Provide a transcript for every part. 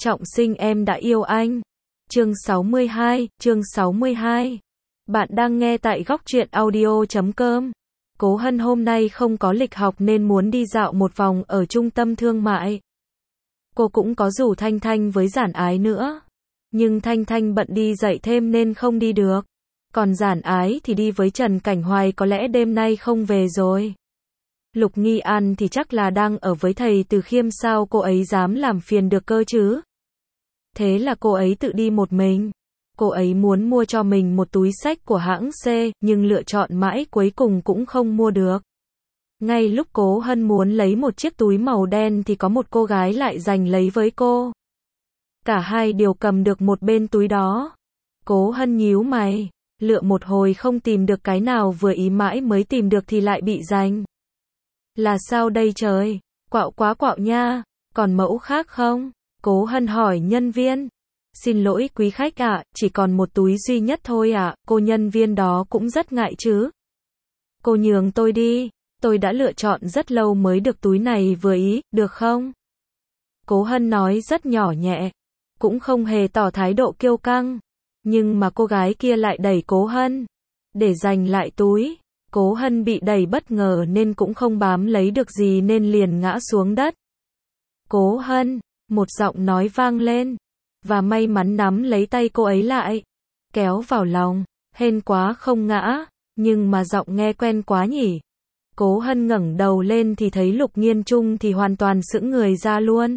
Trọng sinh em đã yêu anh. Chương 62. Bạn đang nghe tại góc truyện audio.com. Cố Hân hôm nay không có lịch học nên muốn đi dạo một vòng ở trung tâm thương mại. Cô cũng có rủ Thanh Thanh với Giản Ái nữa. Nhưng Thanh Thanh bận đi dạy thêm nên không đi được. Còn Giản Ái thì đi với Trần Cảnh Hoài, có lẽ đêm nay không về rồi. Lục Nghi An thì chắc là đang ở với thầy Từ Khiêm, sao cô ấy dám làm phiền được cơ chứ? Thế là cô ấy tự đi một mình. Cô ấy muốn mua cho mình một túi xách của hãng C, nhưng lựa chọn mãi cuối cùng cũng không mua được. Ngay lúc Cố Hân muốn lấy một chiếc túi màu đen thì có một cô gái lại giành lấy với cô. Cả hai đều cầm được một bên túi đó. Cố Hân nhíu mày, lựa một hồi không tìm được cái nào vừa ý, mãi mới tìm được thì lại bị giành. Là sao đây trời? Quạo quá quạo nha, còn mẫu khác không? Cố Hân hỏi nhân viên. Xin lỗi quý khách ạ, chỉ còn một túi duy nhất thôi ạ. Cô nhân viên đó cũng rất ngại chứ. Cô nhường tôi đi, tôi đã lựa chọn rất lâu mới được túi này vừa ý, được không? Cố Hân nói rất nhỏ nhẹ, cũng không hề tỏ thái độ kiêu căng. Nhưng mà cô gái kia lại đẩy Cố Hân để giành lại túi. Cố Hân bị đẩy bất ngờ nên cũng không bám lấy được gì nên liền ngã xuống đất. Cố Hân, một giọng nói vang lên, và may mắn nắm lấy tay cô ấy lại, kéo vào lòng. Hên quá không ngã, nhưng mà giọng nghe quen quá nhỉ. Cố Hân ngẩng đầu lên thì thấy Lục Nghiên Trung thì hoàn toàn sững người ra luôn.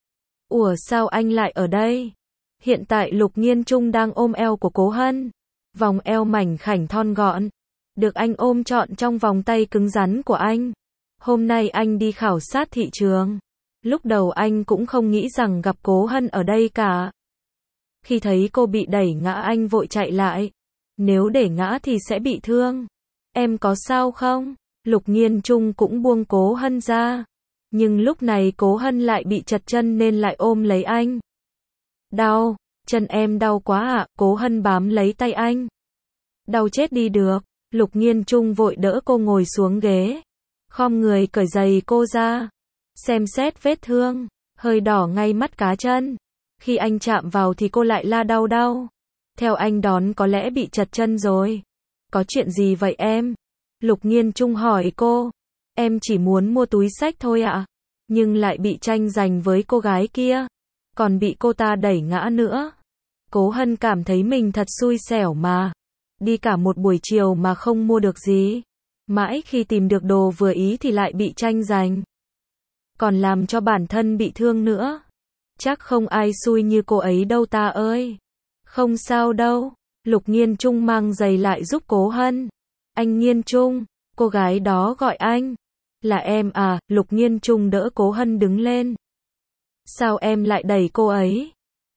Ủa sao anh lại ở đây? Hiện tại Lục Nghiên Trung đang ôm eo của Cố Hân, vòng eo mảnh khảnh thon gọn, được anh ôm trọn trong vòng tay cứng rắn của anh. Hôm nay anh đi khảo sát thị trường. Lúc đầu anh cũng không nghĩ rằng gặp Cố Hân ở đây cả. Khi thấy cô bị đẩy ngã anh vội chạy lại. Nếu để ngã thì sẽ bị thương. Em có sao không? Lục Nghiên Trung cũng buông Cố Hân ra. Nhưng lúc này Cố Hân lại bị trật chân nên lại ôm lấy anh. Đau, chân em đau quá ạ. Cố Hân bám lấy tay anh. Đau chết đi được. Lục Nghiên Trung vội đỡ cô ngồi xuống ghế, khom người cởi giày cô ra, xem xét vết thương, hơi đỏ ngay mắt cá chân. Khi anh chạm vào thì cô lại la đau đau. Theo anh đoán có lẽ bị trật chân rồi. Có chuyện gì vậy em? Lục Nghiên Trung hỏi cô. Em chỉ muốn mua túi xách thôi ạ. Nhưng lại bị tranh giành với cô gái kia. Còn bị cô ta đẩy ngã nữa. Cố Hân cảm thấy mình thật xui xẻo mà. Đi cả một buổi chiều mà không mua được gì. Mãi khi tìm được đồ vừa ý thì lại bị tranh giành. Còn làm cho bản thân bị thương nữa. Chắc không ai xui như cô ấy đâu ta ơi. Không sao đâu. Lục Nghiên Trung mang giày lại giúp Cố Hân. Anh Nghiên Trung, cô gái đó gọi anh. Là em à? Lục Nghiên Trung đỡ Cố Hân đứng lên. Sao em lại đẩy cô ấy?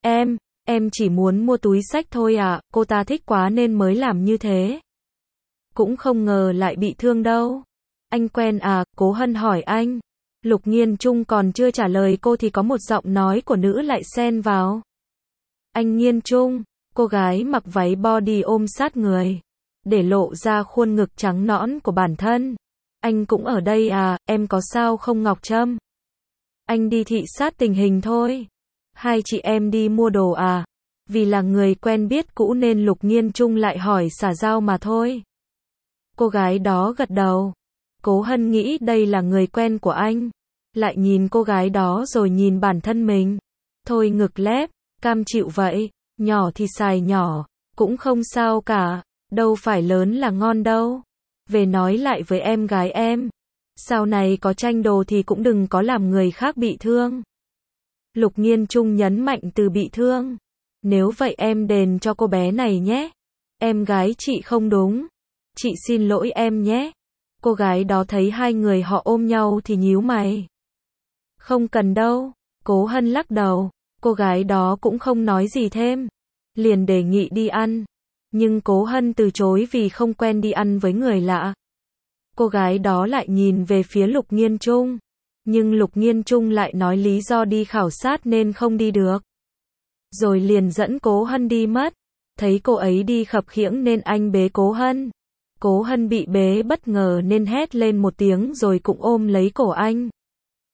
Em chỉ muốn mua túi xách thôi à, cô ta thích quá nên mới làm như thế. Cũng không ngờ lại bị thương đâu. Anh quen à? Cố Hân hỏi anh. Lục Nghiên Trung còn chưa trả lời cô thì có một giọng nói của nữ lại xen vào. Anh Nghiên Trung, cô gái mặc váy body ôm sát người, để lộ ra khuôn ngực trắng nõn của bản thân. Anh cũng ở đây à, em có sao không Ngọc Trâm? Anh đi thị sát tình hình thôi. Hai chị em đi mua đồ à? Vì là người quen biết cũ nên Lục Nghiên Trung lại hỏi xã giao mà thôi. Cô gái đó gật đầu. Cố Hân nghĩ đây là người quen của anh. Lại nhìn cô gái đó rồi nhìn bản thân mình. Thôi ngực lép, cam chịu vậy. Nhỏ thì xài nhỏ, cũng không sao cả. Đâu phải lớn là ngon đâu. Về nói lại với em gái em. Sau này có tranh đồ thì cũng đừng có làm người khác bị thương. Lục Nghiên Trung nhấn mạnh từ bị thương. Nếu vậy em đền cho cô bé này nhé. Em gái chị không đúng. Chị xin lỗi em nhé. Cô gái đó thấy hai người họ ôm nhau thì nhíu mày. Không cần đâu. Cố Hân lắc đầu. Cô gái đó cũng không nói gì thêm. Liền đề nghị đi ăn. Nhưng Cố Hân từ chối vì không quen đi ăn với người lạ. Cô gái đó lại nhìn về phía Lục Nghiên Trung. Nhưng Lục Nghiên Trung lại nói lý do đi khảo sát nên không đi được. Rồi liền dẫn Cố Hân đi mất. Thấy cô ấy đi khập khiễng nên anh bế Cố Hân. Cố Hân bị bế bất ngờ nên hét lên một tiếng rồi cũng ôm lấy cổ anh.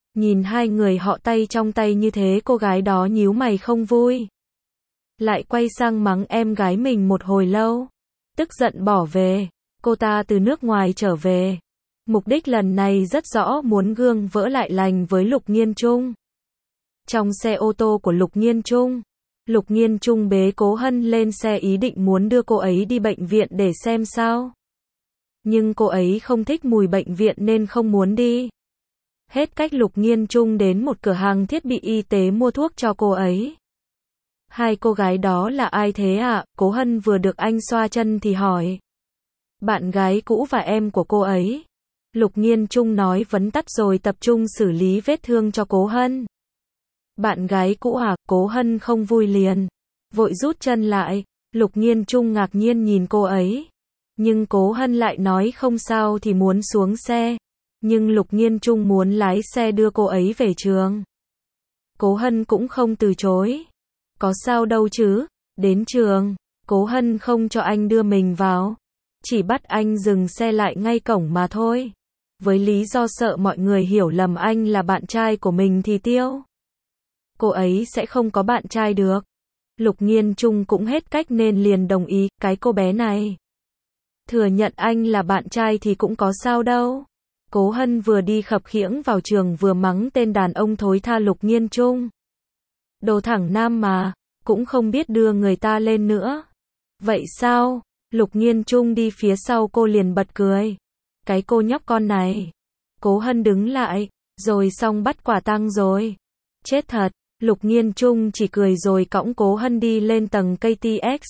Nhìn hai người họ tay trong tay như thế, cô gái đó nhíu mày không vui. Lại quay sang mắng em gái mình một hồi lâu. Tức giận bỏ về. Cô ta từ nước ngoài trở về. Mục đích lần này rất rõ, muốn gương vỡ lại lành với Lục Nghiên Trung. Trong xe ô tô của Lục Nghiên Trung, Lục Nghiên Trung bế Cố Hân lên xe ý định muốn đưa cô ấy đi bệnh viện để xem sao. Nhưng cô ấy không thích mùi bệnh viện nên không muốn đi. Hết cách Lục Nghiên Trung đến một cửa hàng thiết bị y tế mua thuốc cho cô ấy. Hai cô gái đó là ai thế ạ? Cố Hân vừa được anh xoa chân thì hỏi. Bạn gái cũ và em của cô ấy. Lục Nghiên Trung nói vắn tắt rồi tập trung xử lý vết thương cho Cố Hân. Bạn gái cũ à? Cố Hân không vui liền. Vội rút chân lại. Lục Nghiên Trung ngạc nhiên nhìn cô ấy. Nhưng Cố Hân lại nói không sao thì muốn xuống xe. Nhưng Lục Nghiên Trung muốn lái xe đưa cô ấy về trường. Cố Hân cũng không từ chối. Có sao đâu chứ, đến trường, Cố Hân không cho anh đưa mình vào. Chỉ bắt anh dừng xe lại ngay cổng mà thôi. Với lý do sợ mọi người hiểu lầm anh là bạn trai của mình thì tiêu. Cô ấy sẽ không có bạn trai được. Lục Nghiên Trung cũng hết cách nên liền đồng ý, cái cô bé này. Thừa nhận anh là bạn trai thì cũng có sao đâu. Cố Hân vừa đi khập khiễng vào trường vừa mắng tên đàn ông thối tha Lục Nghiên Trung. Đồ thẳng nam mà, cũng không biết đưa người ta lên nữa. Vậy sao? Lục Nghiên Trung đi phía sau cô liền bật cười. Cái cô nhóc con này. Cố Hân đứng lại, rồi xong bắt quả tang rồi. Chết thật, Lục Nghiên Trung chỉ cười rồi cõng Cố Hân đi lên tầng KTX.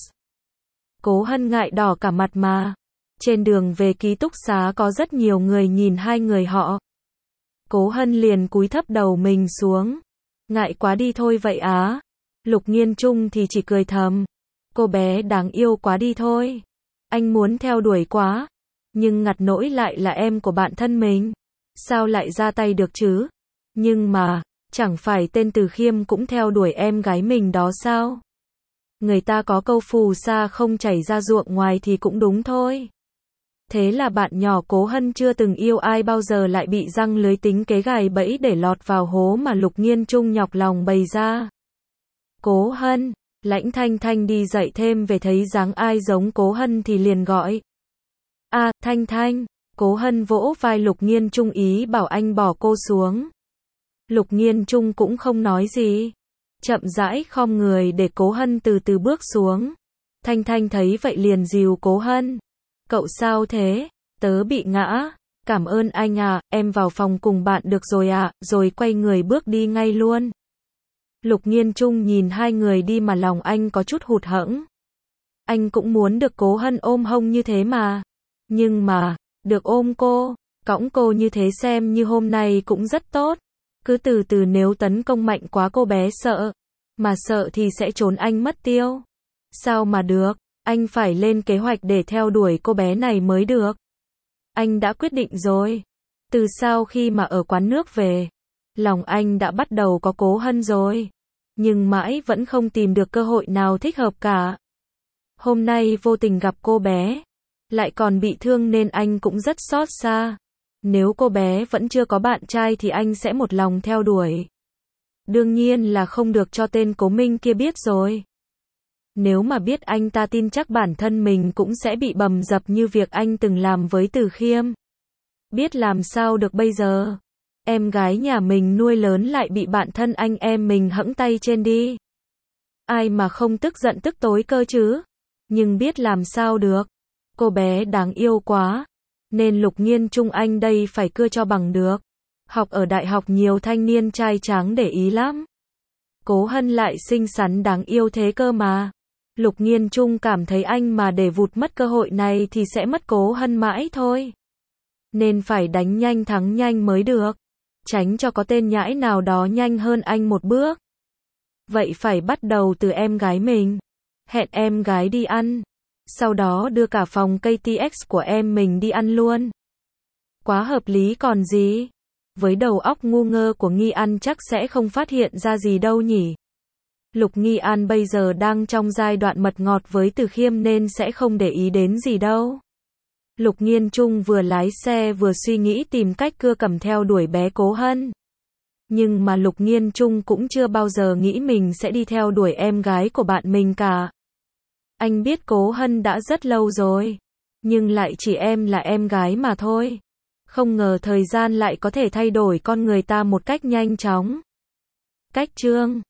Cố Hân ngại đỏ cả mặt mà. Trên đường về ký túc xá có rất nhiều người nhìn hai người họ. Cố Hân liền cúi thấp đầu mình xuống. Ngại quá đi thôi vậy á. Lục Nghiên Trung thì chỉ cười thầm. Cô bé đáng yêu quá đi thôi. Anh muốn theo đuổi quá. Nhưng ngặt nỗi lại là em của bạn thân mình. Sao lại ra tay được chứ? Nhưng mà, chẳng phải tên Từ Khiêm cũng theo đuổi em gái mình đó sao? Người ta có câu phù sa không chảy ra ruộng ngoài thì cũng đúng thôi. Thế là bạn nhỏ Cố Hân chưa từng yêu ai bao giờ lại bị răng lưới tính kế gài bẫy để lọt vào hố mà Lục Nghiên Trung nhọc lòng bày ra. Cố Hân, Lãnh Thanh Thanh đi dạy thêm về thấy dáng ai giống Cố Hân thì liền gọi. À, Thanh Thanh, Cố Hân vỗ vai Lục Nghiên Trung ý bảo anh bỏ cô xuống. Lục Nghiên Trung cũng không nói gì. Chậm rãi khom người để Cố Hân từ từ bước xuống. Thanh Thanh thấy vậy liền dìu Cố Hân. Cậu sao thế? Tớ bị ngã. Cảm ơn anh à, em vào phòng cùng bạn được rồi ạ, rồi quay người bước đi ngay luôn. Lục Nghiên Trung nhìn hai người đi mà lòng anh có chút hụt hẫng. Anh cũng muốn được Cố Hân ôm hông như thế mà. Nhưng mà, được ôm cô, cõng cô như thế xem như hôm nay cũng rất tốt. Cứ từ từ, nếu tấn công mạnh quá cô bé sợ. Mà sợ thì sẽ trốn anh mất tiêu. Sao mà được, anh phải lên kế hoạch để theo đuổi cô bé này mới được. Anh đã quyết định rồi. Từ sau khi mà ở quán nước về, lòng anh đã bắt đầu có Cố Hân rồi. Nhưng mãi vẫn không tìm được cơ hội nào thích hợp cả. Hôm nay vô tình gặp cô bé, lại còn bị thương nên anh cũng rất xót xa. Nếu cô bé vẫn chưa có bạn trai thì anh sẽ một lòng theo đuổi. Đương nhiên là không được cho tên Cố Minh kia biết rồi. Nếu mà biết anh ta tin chắc bản thân mình cũng sẽ bị bầm dập như việc anh từng làm với Từ Khiêm. Biết làm sao được bây giờ. Em gái nhà mình nuôi lớn lại bị bạn thân anh em mình hẫng tay trên đi. Ai mà không tức giận tức tối cơ chứ. Nhưng biết làm sao được. Cô bé đáng yêu quá. Nên Lục Nghiên Trung anh đây phải cưa cho bằng được. Học ở đại học nhiều thanh niên trai tráng để ý lắm. Cố Hân lại xinh xắn đáng yêu thế cơ mà. Lục Nghiên Trung cảm thấy anh mà để vụt mất cơ hội này thì sẽ mất Cố Hân mãi thôi. Nên phải đánh nhanh thắng nhanh mới được. Tránh cho có tên nhãi nào đó nhanh hơn anh một bước. Vậy phải bắt đầu từ em gái mình. Hẹn em gái đi ăn. Sau đó đưa cả phòng KTX của em mình đi ăn luôn. Quá hợp lý còn gì. Với đầu óc ngu ngơ của Nghi An chắc sẽ không phát hiện ra gì đâu nhỉ. Lục Nghi An bây giờ đang trong giai đoạn mật ngọt với Từ Khiêm nên sẽ không để ý đến gì đâu. Lục Nghiên Trung vừa lái xe vừa suy nghĩ tìm cách cưa cầm theo đuổi bé Cố Hân. Nhưng mà Lục Nghiên Trung cũng chưa bao giờ nghĩ mình sẽ đi theo đuổi em gái của bạn mình cả. Anh biết Cố Hân đã rất lâu rồi, nhưng lại chỉ em là em gái mà thôi. Không ngờ thời gian lại có thể thay đổi con người ta một cách nhanh chóng. Cách chương